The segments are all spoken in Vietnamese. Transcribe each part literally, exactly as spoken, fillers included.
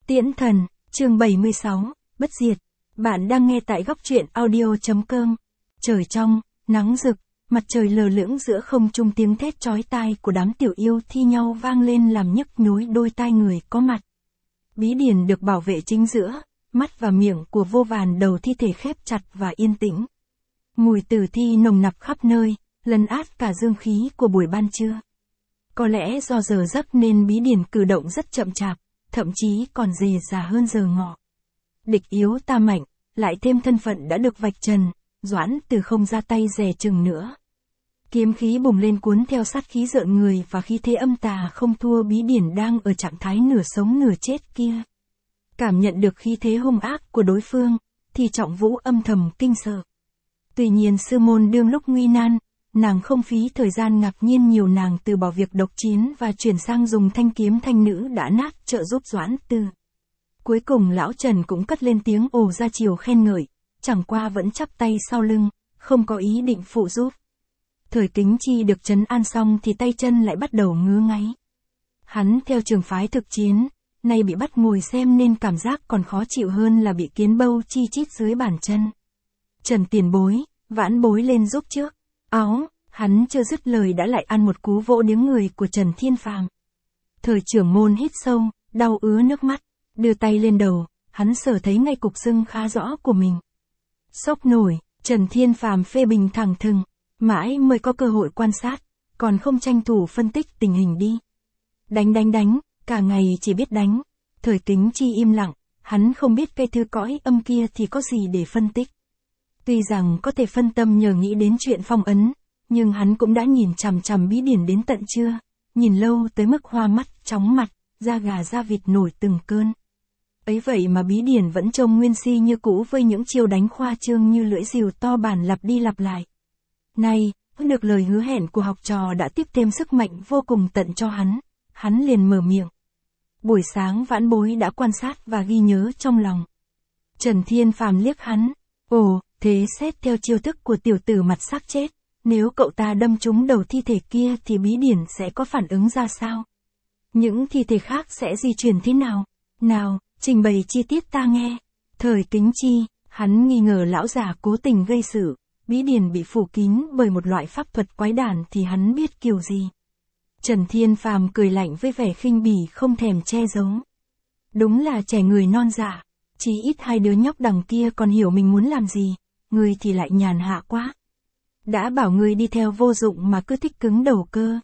Tiễn thần, chương bảy mươi sáu, bất diệt. Bạn đang nghe tại góc truyện audio.com. Trời trong, nắng rực, mặt trời lờ lững giữa không trung, tiếng thét chói tai của đám tiểu yêu thi nhau vang lên làm nhức nhối đôi tai người có mặt. Bí điển được bảo vệ chính giữa, mắt và miệng của vô vàn đầu thi thể khép chặt và yên tĩnh. Mùi tử thi nồng nặc khắp nơi, lấn át cả dương khí của buổi ban trưa. Có lẽ do giờ giấc nên bí điển cử động rất chậm chạp, thậm chí còn dề dà hơn giờ ngọ. Địch yếu ta mạnh, lại thêm thân phận đã được vạch trần, Doãn Từ không ra tay dè chừng nữa. Kiếm khí bùng lên cuốn theo sát khí rợn người và khí thế âm tà không thua bí điển đang ở trạng thái nửa sống nửa chết kia. Cảm nhận được khí thế hung ác của đối phương, thì Trọng Vũ âm thầm kinh sợ. Tuy nhiên sư môn đương lúc nguy nan, nàng không phí thời gian ngạc nhiên nhiều, nàng từ bỏ việc độc chiến và chuyển sang dùng thanh kiếm thanh nữ đã nát trợ giúp Doãn Từ. Cuối cùng lão Trần cũng cất lên tiếng ồ ra chiều khen ngợi, chẳng qua vẫn chắp tay sau lưng, không có ý định phụ giúp. Thời Kính Chi được trấn an xong thì tay chân lại bắt đầu ngứa ngáy. Hắn theo trường phái thực chiến, nay bị bắt ngồi xem nên cảm giác còn khó chịu hơn là bị kiến bâu chi chít dưới bàn chân. Trần tiền bối, Vãn bối lên giúp trước. Áo, hắn chưa dứt lời đã lại ăn một cú vỗ điếng người của Trần Thiên Phàm. Thời trưởng môn hít sâu, đau ứa nước mắt, đưa tay lên đầu, hắn sờ thấy ngay cục sưng khá rõ của mình. Sốc nổi, Trần Thiên Phàm phê bình thẳng thừng, mãi mới có cơ hội quan sát, còn không tranh thủ phân tích tình hình đi. Đánh đánh đánh, cả ngày chỉ biết đánh. Thời Kính Chi im lặng, hắn không biết cây thư cõi âm kia thì có gì để phân tích. Tuy rằng có thể phân tâm nhờ nghĩ đến chuyện phong ấn, nhưng hắn cũng đã nhìn chằm chằm bí điển đến tận trưa, nhìn lâu tới mức hoa mắt, chóng mặt, da gà da vịt nổi từng cơn. Ấy vậy mà bí điển vẫn trông nguyên si như cũ với những chiêu đánh khoa trương như lưỡi rìu to bản lặp đi lặp lại. Nay, được lời hứa hẹn của học trò đã tiếp thêm sức mạnh vô cùng tận cho hắn, hắn liền mở miệng. Buổi sáng Vãn bối đã quan sát và ghi nhớ trong lòng. Trần Thiên Phàm liếc hắn, ồ, thế xét theo chiêu thức của tiểu tử mặt xác chết, nếu cậu ta đâm trúng đầu thi thể kia thì bí điển sẽ có phản ứng ra sao? Những thi thể khác sẽ di chuyển thế nào? Nào, trình bày chi tiết ta nghe. Thời Kính Chi, hắn nghi ngờ lão già cố tình gây sự, bí điển bị phủ kín bởi một loại pháp thuật quái đản thì hắn biết kiểu gì. Trần Thiên Phàm cười lạnh với vẻ khinh bỉ không thèm che giấu. Đúng là trẻ người non dạ, chỉ ít hai đứa nhóc đằng kia còn hiểu mình muốn làm gì, người thì lại nhàn hạ quá. Đã bảo người đi theo vô dụng mà cứ thích cứng đầu cơ.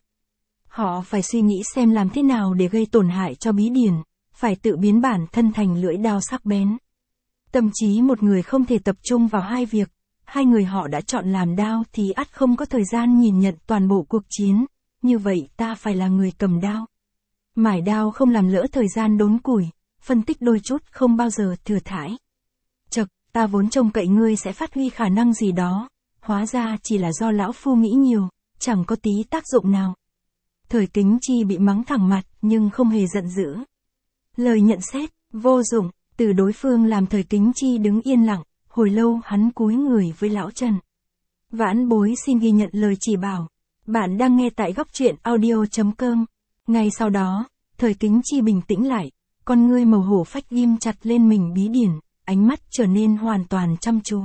Họ phải suy nghĩ xem làm thế nào để gây tổn hại cho bí điển, phải tự biến bản thân thành lưỡi đao sắc bén. Tâm trí một người không thể tập trung vào hai việc, hai người họ đã chọn làm đao thì ắt không có thời gian nhìn nhận toàn bộ cuộc chiến, như vậy ta phải là người cầm đao. Mải đao không làm lỡ thời gian đốn củi, phân tích đôi chút không bao giờ thừa thãi. Chậc, ta vốn trông cậy ngươi sẽ phát huy khả năng gì đó, hóa ra chỉ là do lão phu nghĩ nhiều, chẳng có tí tác dụng nào. Thời Kính Chi bị mắng thẳng mặt nhưng không hề giận dữ. Lời nhận xét, vô dụng, từ đối phương làm Thời Kính Chi đứng yên lặng, hồi lâu hắn cúi người với lão Trần. Vãn bối xin ghi nhận lời chỉ bảo. Bạn đang nghe tại góc truyện audio.com. Ngay sau đó, Thời Kính Chi bình tĩnh lại, con ngươi màu hổ phách ghim chặt lên mình bí điển, ánh mắt trở nên hoàn toàn chăm chú.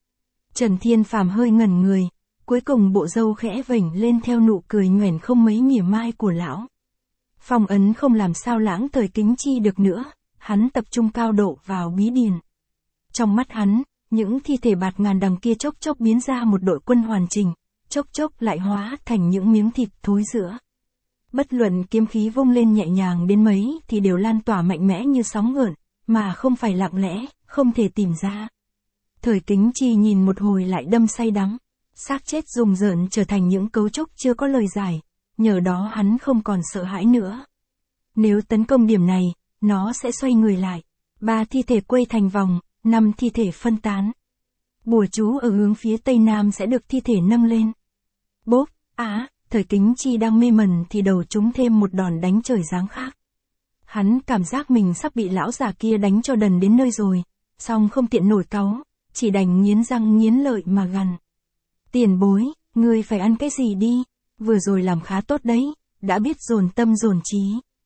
Trần Thiên Phàm hơi ngẩn người, cuối cùng bộ râu khẽ vểnh lên theo nụ cười nhoẻn không mấy mỉa mai của lão. Phong ấn không làm sao lãng Thời Kính Chi được nữa, hắn tập trung cao độ vào bí điển. Trong mắt hắn, những thi thể bạt ngàn đằng kia chốc chốc biến ra một đội quân hoàn chỉnh, chốc chốc lại hóa thành những miếng thịt thối rữa. Bất luận kiếm khí vung lên nhẹ nhàng đến mấy thì đều lan tỏa mạnh mẽ như sóng gợn, mà không phải lặng lẽ, không thể tìm ra. Thời Kính Chi nhìn một hồi lại đâm say đắm, xác chết rùng rợn trở thành những cấu trúc chưa có lời giải, nhờ đó hắn không còn sợ hãi nữa. Nếu tấn công điểm này, nó sẽ xoay người lại, ba thi thể quay thành vòng, năm thi thể phân tán. Bùa chú ở hướng phía tây nam sẽ được thi thể nâng lên. Bốp, á, Thời Kính Chi đang mê mẩn thì đầu trúng thêm một đòn đánh trời giáng khác. Hắn cảm giác mình sắp bị lão già kia đánh cho đần đến nơi rồi, song không tiện nổi cáu, chỉ đành nghiến răng nghiến lợi mà gằn. Tiền bối, ngươi phải ăn cái gì đi, vừa rồi làm khá tốt đấy, đã biết dồn tâm dồn trí.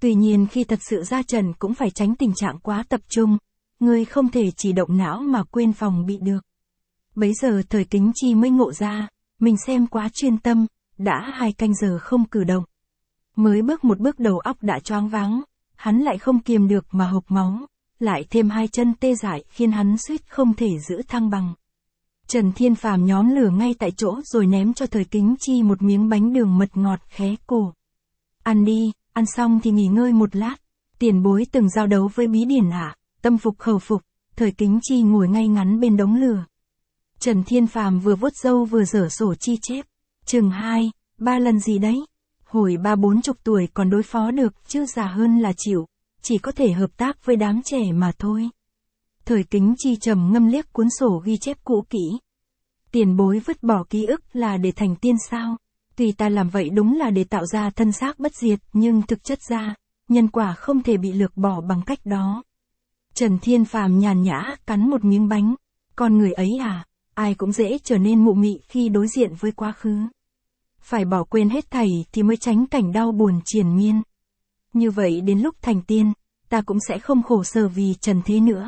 Tuy nhiên khi thật sự ra trận cũng phải tránh tình trạng quá tập trung, người không thể chỉ động não mà quên phòng bị được. Bấy giờ Thời Kính Chi mới ngộ ra, mình xem quá chuyên tâm, đã hai canh giờ không cử động. Mới bước một bước đầu óc đã choáng váng, hắn lại không kiềm được mà hộc máu, lại thêm hai chân tê dại khiến hắn suýt không thể giữ thăng bằng. Trần Thiên Phàm nhóm lửa ngay tại chỗ rồi ném cho Thời Kính Chi một miếng bánh đường mật ngọt khé cổ. Ăn đi, ăn xong thì nghỉ ngơi một lát. Tiền bối từng giao đấu với Bí Điển ạ, tâm phục khẩu phục. Thời Kính Chi ngồi ngay ngắn bên đống lửa. Trần Thiên Phàm vừa vuốt râu vừa dở sổ chi chép. Chừng hai, ba lần gì đấy. Hồi ba bốn chục tuổi còn đối phó được chứ già hơn là chịu. Chỉ có thể hợp tác với đám trẻ mà thôi. Thời Kính Chi trầm ngâm liếc cuốn sổ ghi chép cũ kỹ. Tiền bối vứt bỏ ký ức là để thành tiên sao? Tuy ta làm vậy đúng là để tạo ra thân xác bất diệt, nhưng thực chất ra, nhân quả không thể bị lược bỏ bằng cách đó. Trần Thiên Phàm nhàn nhã cắn một miếng bánh. Con người ấy à, ai cũng dễ trở nên mụ mị khi đối diện với quá khứ. Phải bỏ quên hết thảy thì mới tránh cảnh đau buồn triền miên. Như vậy đến lúc thành tiên, ta cũng sẽ không khổ sở vì trần thế nữa.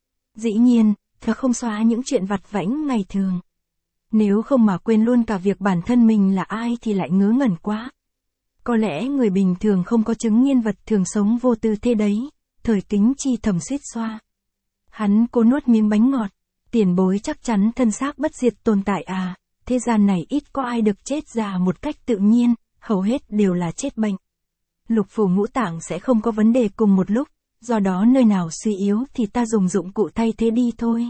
Dĩ nhiên, ta không xóa những chuyện vặt vãnh ngày thường. Nếu không mà quên luôn cả việc bản thân mình là ai thì lại ngớ ngẩn quá. Có lẽ người bình thường không có chứng nghiên vật thường sống vô tư thế đấy. Thời Kính Chi thầm suýt xoa. Hắn cố nuốt miếng bánh ngọt. Tiền bối chắc chắn thân xác bất diệt tồn tại à. Thế gian này ít có ai được chết già một cách tự nhiên, hầu hết đều là chết bệnh. Lục phủ ngũ tạng sẽ không có vấn đề cùng một lúc, do đó nơi nào suy yếu thì ta dùng dụng cụ thay thế đi thôi.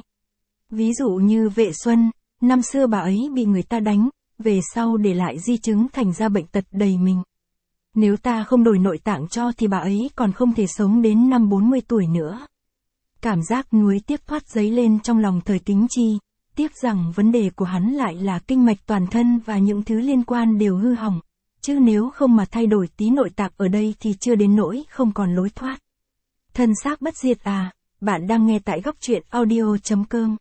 Ví dụ như Vệ Xuân, năm xưa bà ấy bị người ta đánh, về sau để lại di chứng thành ra bệnh tật đầy mình. Nếu ta không đổi nội tạng cho thì bà ấy còn không thể sống đến năm bốn mươi tuổi nữa. Cảm giác nuối tiếc thoát dấy lên trong lòng Thời Kính Chi, tiếc rằng vấn đề của hắn lại là kinh mạch toàn thân và những thứ liên quan đều hư hỏng, chứ nếu không mà thay đổi tí nội tạng ở đây thì chưa đến nỗi không còn lối thoát. Thân xác bất diệt à, bạn đang nghe tại góc truyện audio chấm com.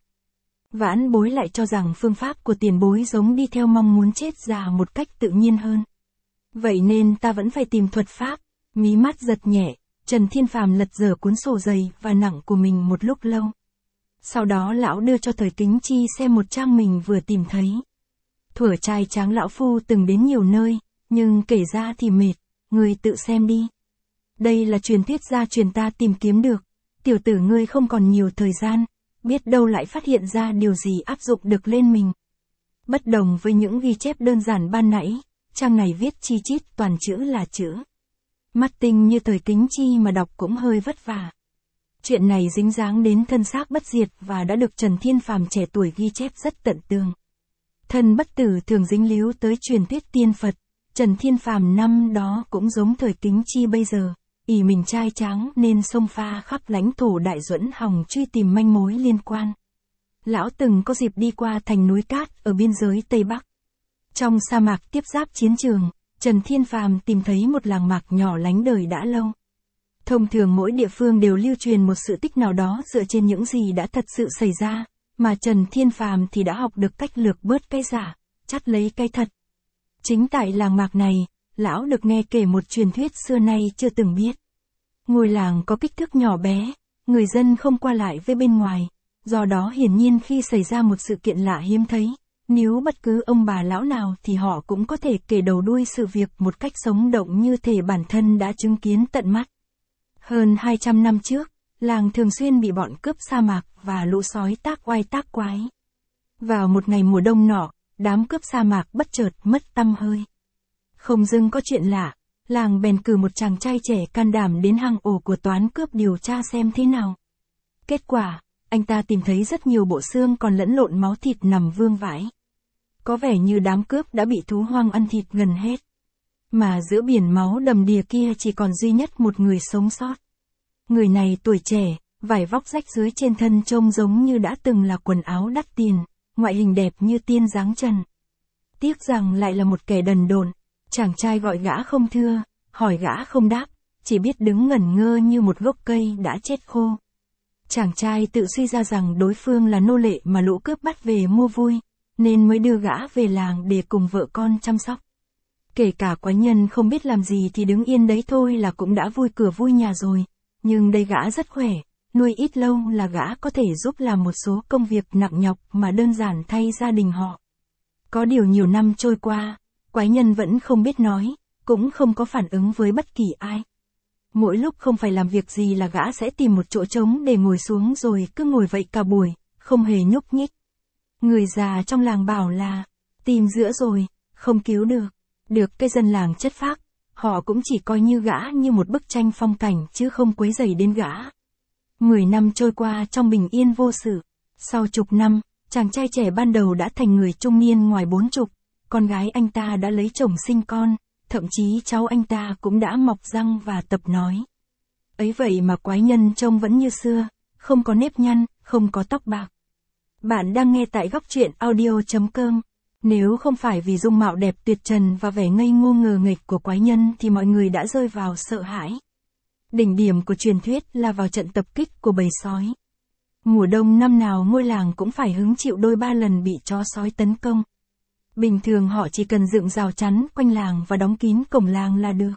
Vãn bối lại cho rằng phương pháp của tiền bối giống đi theo mong muốn chết già một cách tự nhiên hơn. Vậy nên ta vẫn phải tìm thuật pháp. Mí mắt giật nhẹ, Trần Thiên Phàm lật dở cuốn sổ dày và nặng của mình một lúc lâu. Sau đó lão đưa cho Thời Kính Chi xem một trang mình vừa tìm thấy. Thuở trai tráng lão phu từng đến nhiều nơi, nhưng kể ra thì mệt, ngươi tự xem đi. Đây là truyền thuyết gia truyền ta tìm kiếm được. Tiểu tử ngươi không còn nhiều thời gian, biết đâu lại phát hiện ra điều gì áp dụng được lên mình. Bất đồng với những ghi chép đơn giản ban nãy, trang này viết chi chít toàn chữ là chữ. Mắt tinh như Thời Kính Chi mà đọc cũng hơi vất vả. Chuyện này dính dáng đến thân xác bất diệt và đã được Trần Thiên Phàm trẻ tuổi ghi chép rất tận tường. Thân bất tử thường dính líu tới truyền thuyết tiên Phật, Trần Thiên Phàm năm đó cũng giống Thời Kính Chi bây giờ, ỷ mình trai tráng nên xông pha khắp lãnh thổ Đại Duẫn hòng truy tìm manh mối liên quan. Lão từng có dịp đi qua thành núi Cát ở biên giới Tây Bắc. Trong sa mạc tiếp giáp chiến trường, Trần Thiên Phàm tìm thấy một làng mạc nhỏ lánh đời đã lâu. Thông thường mỗi địa phương đều lưu truyền một sự tích nào đó dựa trên những gì đã thật sự xảy ra, mà Trần Thiên Phàm thì đã học được cách lược bớt cái giả, chắt lấy cái thật. Chính tại làng mạc này, lão được nghe kể một truyền thuyết xưa nay chưa từng biết. Ngôi làng có kích thước nhỏ bé, người dân không qua lại với bên ngoài, do đó hiển nhiên khi xảy ra một sự kiện lạ hiếm thấy, nếu bất cứ ông bà lão nào thì họ cũng có thể kể đầu đuôi sự việc một cách sống động như thể bản thân đã chứng kiến tận mắt. Hơn hai trăm năm trước, làng thường xuyên bị bọn cướp sa mạc và lũ sói tác oai tác quái. Vào một ngày mùa đông nọ, đám cướp sa mạc bất chợt mất tăm hơi. Không dưng có chuyện lạ, làng bèn cử một chàng trai trẻ can đảm đến hang ổ của toán cướp điều tra xem thế nào. Kết quả, anh ta tìm thấy rất nhiều bộ xương còn lẫn lộn máu thịt nằm vương vãi. Có vẻ như đám cướp đã bị thú hoang ăn thịt gần hết. Mà giữa biển máu đầm đìa kia chỉ còn duy nhất một người sống sót. Người này tuổi trẻ, vải vóc rách rưới trên thân trông giống như đã từng là quần áo đắt tiền, ngoại hình đẹp như tiên dáng trần. Tiếc rằng lại là một kẻ đần độn, chàng trai gọi gã không thưa, hỏi gã không đáp, chỉ biết đứng ngẩn ngơ như một gốc cây đã chết khô. Chàng trai tự suy ra rằng đối phương là nô lệ mà lũ cướp bắt về mua vui, nên mới đưa gã về làng để cùng vợ con chăm sóc. Kể cả quái nhân không biết làm gì thì đứng yên đấy thôi là cũng đã vui cửa vui nhà rồi. Nhưng đây gã rất khỏe, nuôi ít lâu là gã có thể giúp làm một số công việc nặng nhọc mà đơn giản thay gia đình họ. Có điều nhiều năm trôi qua, quái nhân vẫn không biết nói, cũng không có phản ứng với bất kỳ ai. Mỗi lúc không phải làm việc gì là gã sẽ tìm một chỗ trống để ngồi xuống rồi cứ ngồi vậy cả buổi, không hề nhúc nhích. Người già trong làng bảo là, tìm giữa rồi, không cứu được. Được cái dân làng chất phác, họ cũng chỉ coi như gã như một bức tranh phong cảnh chứ không quấy rầy đến gã. Mười năm trôi qua trong bình yên vô sự. Sau chục năm, chàng trai trẻ ban đầu đã thành người trung niên ngoài bốn chục, con gái anh ta đã lấy chồng sinh con, thậm chí cháu anh ta cũng đã mọc răng và tập nói. Ấy vậy mà quái nhân trông vẫn như xưa, không có nếp nhăn, không có tóc bạc. Bạn đang nghe tại góc truyện audio chấm com. Nếu không phải vì dung mạo đẹp tuyệt trần và vẻ ngây ngô ngờ nghệch của quái nhân thì mọi người đã rơi vào sợ hãi. Đỉnh điểm của truyền thuyết là vào trận tập kích của bầy sói. Mùa đông năm nào ngôi làng cũng phải hứng chịu đôi ba lần bị chó sói tấn công. Bình thường họ chỉ cần dựng rào chắn quanh làng và đóng kín cổng làng là được.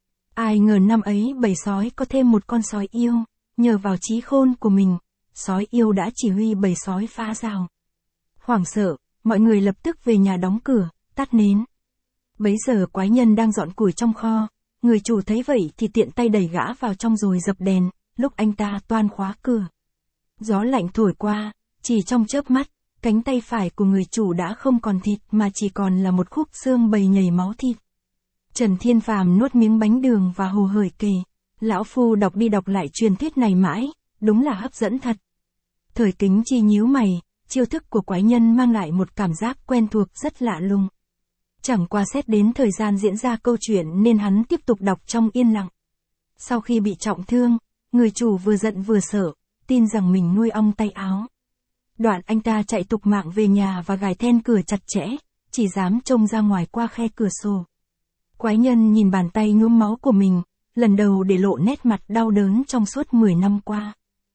Ai ngờ năm ấy bầy sói có thêm một con sói yêu, nhờ vào trí khôn của mình, sói yêu đã chỉ huy bầy sói phá rào. Hoảng sợ, mọi người lập tức về nhà đóng cửa, tắt nến. Bấy giờ quái nhân đang dọn củi trong kho, người chủ thấy vậy thì tiện tay đẩy gã vào trong rồi dập đèn, lúc anh ta toan khóa cửa. Gió lạnh thổi qua, chỉ trong chớp mắt, cánh tay phải của người chủ đã không còn thịt mà chỉ còn là một khúc xương bầy nhầy máu thịt. Trần Thiên Phàm nuốt miếng bánh đường và hồ hởi kể, lão phu đọc đi đọc lại truyền thuyết này mãi, đúng là hấp dẫn thật. Thời Kính Chi nhíu mày, chiêu thức của quái nhân mang lại một cảm giác quen thuộc rất lạ lùng. Chẳng qua xét đến thời gian diễn ra câu chuyện nên hắn tiếp tục đọc trong yên lặng. Sau khi bị trọng thương, người chủ vừa giận vừa sợ, tin rằng mình nuôi ong tay áo. Đoạn anh ta chạy tục mạng về nhà và gài then cửa chặt chẽ, chỉ dám trông ra ngoài qua khe cửa sổ. Quái nhân nhìn bàn tay nhuốm máu của mình, lần đầu để lộ nét mặt đau đớn trong suốt mười năm qua.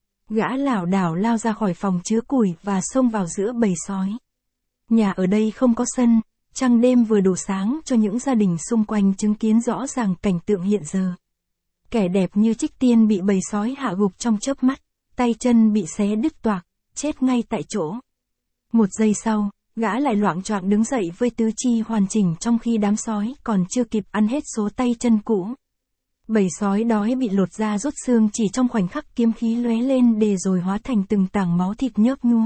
Gã lảo đảo lao ra khỏi phòng chứa củi và xông vào giữa bầy sói. Nhà ở đây không có sân, trăng đêm vừa đủ sáng cho những gia đình xung quanh chứng kiến rõ ràng cảnh tượng hiện giờ. Kẻ đẹp như Trích Tiên bị bầy sói hạ gục trong chớp mắt, tay chân bị xé đứt toạc, chết ngay tại chỗ. Một giây sau, gã lại loạng choạng đứng dậy với tứ chi hoàn chỉnh trong khi đám sói còn chưa kịp ăn hết số tay chân cũ. Bầy sói đói bị lột da rút xương chỉ trong khoảnh khắc kiếm khí lóe lên để rồi hóa thành từng tảng máu thịt nhớp nhúa.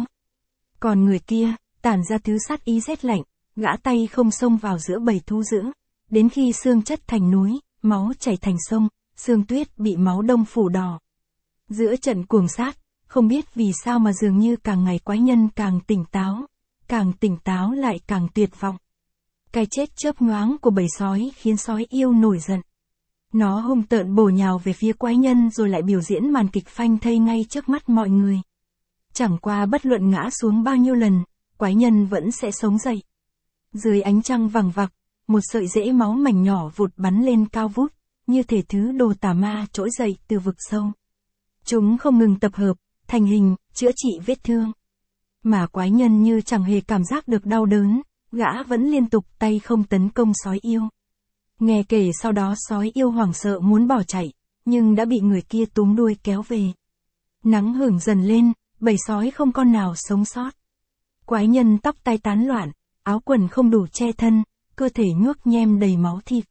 Còn người kia, tản ra thứ sát ý rét lạnh, gã tay không xông vào giữa bầy thú dữ, đến khi xương chất thành núi, máu chảy thành sông, xương tuyết bị máu đông phủ đỏ. Giữa trận cuồng sát, không biết vì sao mà dường như càng ngày quái nhân càng tỉnh táo, càng tỉnh táo lại càng tuyệt vọng. Cái chết chớp nhoáng của bầy sói khiến sói yêu nổi giận. Nó hung tợn bổ nhào về phía quái nhân rồi lại biểu diễn màn kịch phanh thây ngay trước mắt mọi người. Chẳng qua bất luận ngã xuống bao nhiêu lần, quái nhân vẫn sẽ sống dậy. Dưới ánh trăng vằng vặc, một sợi rễ máu mảnh nhỏ vụt bắn lên cao vút, như thể thứ đồ tà ma trỗi dậy từ vực sâu. Chúng không ngừng tập hợp, thành hình, chữa trị vết thương. Mà quái nhân như chẳng hề cảm giác được đau đớn, gã vẫn liên tục tay không tấn công sói yêu. Nghe kể sau đó sói yêu hoảng sợ muốn bỏ chạy, nhưng đã bị người kia túm đuôi kéo về. Nắng hửng dần lên, bầy sói không con nào sống sót. Quái nhân tóc tai tán loạn, áo quần không đủ che thân, cơ thể nhuốc nhem đầy máu thịt.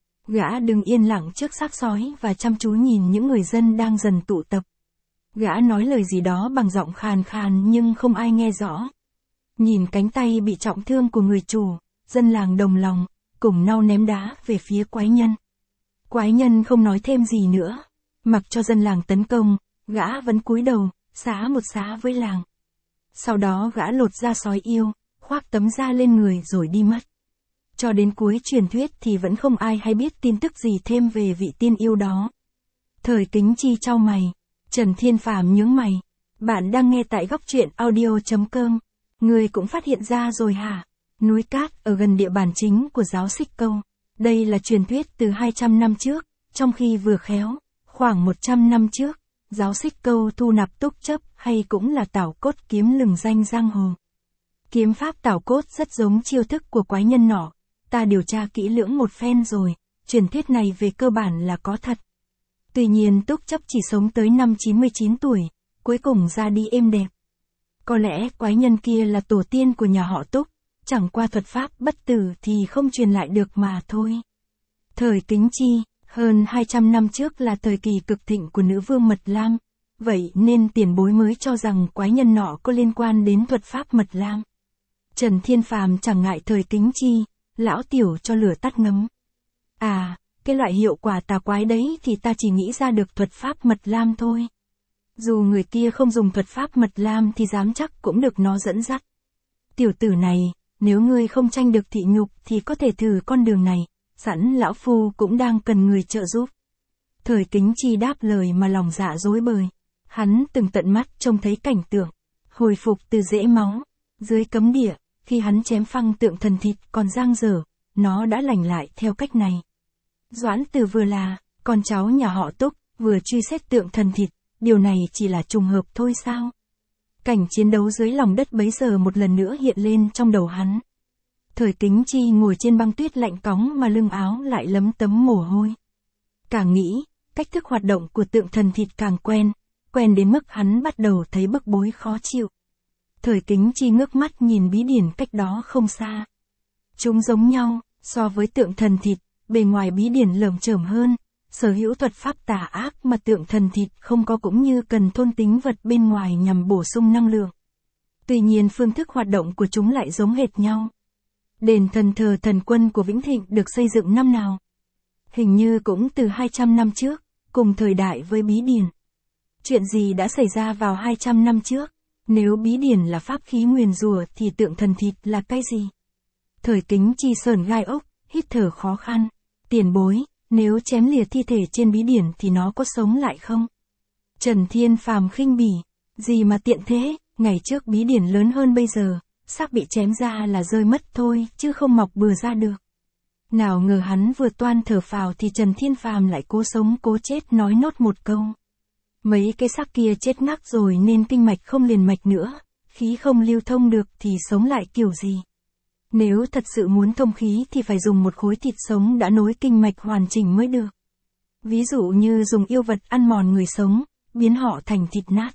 Gã đứng yên lặng trước xác sói và chăm chú nhìn những người dân đang dần tụ tập. Gã nói lời gì đó bằng giọng khàn khàn nhưng không ai nghe rõ. Nhìn cánh tay bị trọng thương của người chủ, dân làng đồng lòng, cùng nhau ném đá về phía quái nhân. Quái nhân không nói thêm gì nữa, mặc cho dân làng tấn công, gã vẫn cúi đầu, xá một xá với làng. Sau đó gã lột da sói yêu, khoác tấm da lên người rồi đi mất. Cho đến cuối truyền thuyết thì vẫn không ai hay biết tin tức gì thêm về vị tiên yêu đó. Thời Kính Chi chau mày, Trần Thiên Phàm nhướng mày. Bạn đang nghe tại góc truyện audio chấm com. Ngươi cũng phát hiện ra rồi hả? Núi Cát ở gần địa bàn chính của giáo Xích Câu. Đây là truyền thuyết từ hai trăm năm trước, trong khi vừa khéo, khoảng một trăm năm trước, giáo Xích Câu thu nạp túc chấp hay cũng là tảo cốt kiếm lừng danh giang hồ. Kiếm pháp tảo cốt rất giống chiêu thức của quái nhân nọ. ta điều tra kỹ lưỡng một phen rồi, truyền thuyết này về cơ bản là có thật. Tuy nhiên Túc Chấp chỉ sống tới năm chín mươi chín tuổi, cuối cùng ra đi êm đẹp. Có lẽ quái nhân kia là tổ tiên của nhà họ Túc, chẳng qua thuật pháp bất tử thì không truyền lại được mà thôi. Thời Kính Chi, hơn hai trăm năm trước là thời kỳ cực thịnh của nữ vương Mật Lam, vậy nên tiền bối mới cho rằng quái nhân nọ có liên quan đến thuật pháp Mật Lam. Trần Thiên Phàm chẳng ngại thời Kính Chi, lão tiểu cho lửa tắt ngấm. À, cái loại hiệu quả tà quái đấy thì ta chỉ nghĩ ra được thuật pháp Mật Lam thôi. Dù người kia không dùng thuật pháp Mật Lam thì dám chắc cũng được nó dẫn dắt. Tiểu tử này, nếu ngươi không tranh được thị nhục thì có thể thử con đường này, sẵn lão phu cũng đang cần người trợ giúp. Thời Kính Chi đáp lời mà lòng dạ rối bời. Hắn từng tận mắt trông thấy cảnh tượng hồi phục từ rễ máu, dưới cấm địa, khi hắn chém phăng tượng thần thịt còn dang dở, nó đã lành lại theo cách này. Doãn Từ vừa là con cháu nhà họ Túc, vừa truy xét tượng thần thịt, điều này chỉ là trùng hợp thôi sao? Cảnh chiến đấu dưới lòng đất bấy giờ một lần nữa hiện lên trong đầu hắn. Thời Kính Chi ngồi trên băng tuyết lạnh cóng mà lưng áo lại lấm tấm mồ hôi. Càng nghĩ, cách thức hoạt động của tượng thần thịt càng quen, quen đến mức hắn bắt đầu thấy bức bối khó chịu. Thời Kính Chi ngước mắt nhìn bí điển cách đó không xa. Chúng giống nhau, so với tượng thần thịt, bề ngoài bí điển lởm chởm hơn, sở hữu thuật pháp tà ác mà tượng thần thịt không có cũng như cần thôn tính vật bên ngoài nhằm bổ sung năng lượng. Tuy nhiên phương thức hoạt động của chúng lại giống hệt nhau. Đền thần thờ thần quân của Vĩnh Thịnh được xây dựng năm nào? Hình như cũng từ hai trăm năm trước, cùng thời đại với bí điển. Chuyện gì đã xảy ra vào hai trăm năm trước? Nếu bí điển là pháp khí nguyền rủa thì tượng thần thịt là cái gì? Thời Kính Chi sờn gai ốc, hít thở khó khăn. Tiền bối, nếu chém lìa thi thể trên bí điển thì nó có sống lại không? Trần Thiên Phàm khinh bỉ. Gì mà tiện thế, ngày trước bí điển lớn hơn bây giờ, xác bị chém ra là rơi mất thôi, chứ không mọc bừa ra được. Nào ngờ hắn vừa toan thở phào thì Trần Thiên Phàm lại cố sống cố chết nói nốt một câu. Mấy cái xác kia chết ngắc rồi nên kinh mạch không liền mạch nữa, khí không lưu thông được thì sống lại kiểu gì? Nếu thật sự muốn thông khí thì phải dùng một khối thịt sống đã nối kinh mạch hoàn chỉnh mới được. Ví dụ như dùng yêu vật ăn mòn người sống, biến họ thành thịt nát.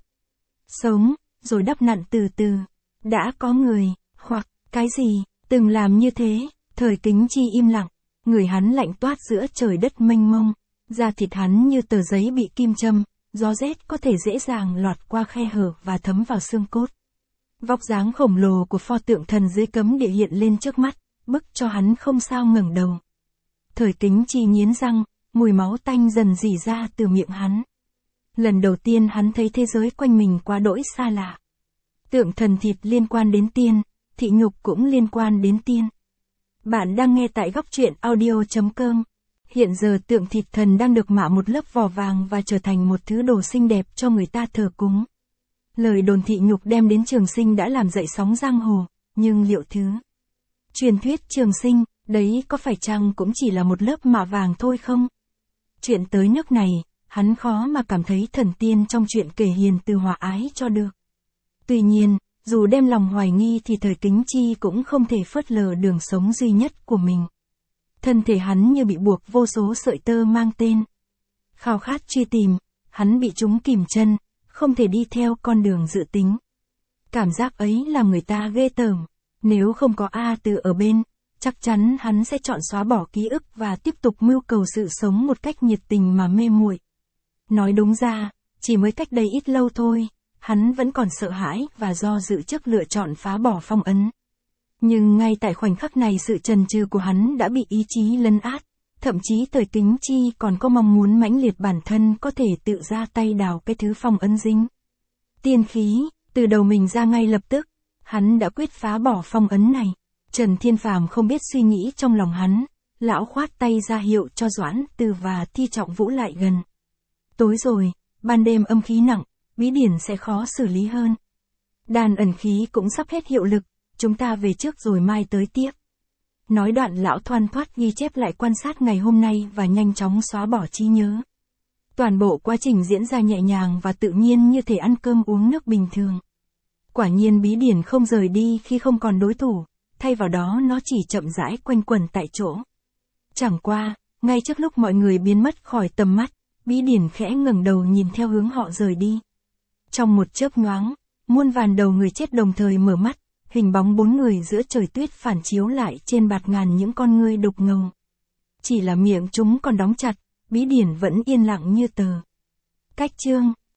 Sống, rồi đắp nặn từ từ. Đã có người, hoặc, cái gì, từng làm như thế. Thời Kính Chi im lặng, người hắn lạnh toát giữa trời đất mênh mông, da thịt hắn như tờ giấy bị kim châm, gió rét có thể dễ dàng lọt qua khe hở và thấm vào xương cốt. Vóc dáng khổng lồ của pho tượng thần dưới cấm địa hiện lên trước mắt, bức cho hắn không sao ngẩng đầu. Thời Kính Chi nghiến răng, mùi máu tanh dần rỉ ra từ miệng hắn. Lần đầu tiên hắn thấy thế giới quanh mình quá đỗi xa lạ. Tượng thần thịt liên quan đến tiên, thị nhục cũng liên quan đến tiên. Bạn đang nghe tại góc truyện audio chấm com. Hiện giờ tượng thịt thần đang được mạ một lớp vỏ vàng và trở thành một thứ đồ xinh đẹp cho người ta thờ cúng. Lời đồn thị nhục đem đến trường sinh đã làm dậy sóng giang hồ, nhưng liệu thứ truyền thuyết trường sinh, đấy có phải chăng cũng chỉ là một lớp mạ vàng thôi không? Chuyện tới nước này, hắn khó mà cảm thấy thần tiên trong chuyện kể hiền từ hòa ái cho được. Tuy nhiên, dù đem lòng hoài nghi thì Thời Kính Chi cũng không thể phớt lờ đường sống duy nhất của mình. Thân thể hắn như bị buộc vô số sợi tơ mang tên khao khát truy tìm, hắn bị chúng kìm chân, không thể đi theo con đường dự tính. Cảm giác ấy làm người ta ghê tởm. Nếu không có A Từ ở bên, chắc chắn hắn sẽ chọn xóa bỏ ký ức và tiếp tục mưu cầu sự sống một cách nhiệt tình mà mê muội. Nói đúng ra, chỉ mới cách đây ít lâu thôi, hắn vẫn còn sợ hãi và do dự trước lựa chọn phá bỏ phong ấn. Nhưng ngay tại khoảnh khắc này sự chần chừ của hắn đã bị ý chí lấn át, thậm chí Thời Kính Chi còn có mong muốn mãnh liệt bản thân có thể tự ra tay đào cái thứ phong ấn dính. Tiên khí, từ đầu mình ra ngay lập tức, hắn đã quyết phá bỏ phong ấn này. Trần Thiên Phàm không biết suy nghĩ trong lòng hắn, lão khoát tay ra hiệu cho Doãn Từ và Thi Trọng Vũ lại gần. Tối rồi, ban đêm âm khí nặng, bí điển sẽ khó xử lý hơn. Đàn ẩn khí cũng sắp hết hiệu lực, chúng ta về trước rồi mai tới tiếp. Nói đoạn lão thoăn thoắt ghi chép lại quan sát ngày hôm nay và nhanh chóng xóa bỏ trí nhớ. Toàn bộ quá trình diễn ra nhẹ nhàng và tự nhiên như thể ăn cơm uống nước bình thường. Quả nhiên bí điển không rời đi khi không còn đối thủ, thay vào đó nó chỉ chậm rãi quanh quẩn tại chỗ. Chẳng qua, ngay trước lúc mọi người biến mất khỏi tầm mắt, Bí Điển khẽ ngẩng đầu nhìn theo hướng họ rời đi. Trong một chớp nhoáng, muôn vàn đầu người chết đồng thời mở mắt, hình bóng bốn người giữa trời tuyết phản chiếu lại trên bạt ngàn những con ngươi đục ngầu. Chỉ là miệng chúng còn đóng chặt, Bí Điển vẫn yên lặng như tờ. Cách chương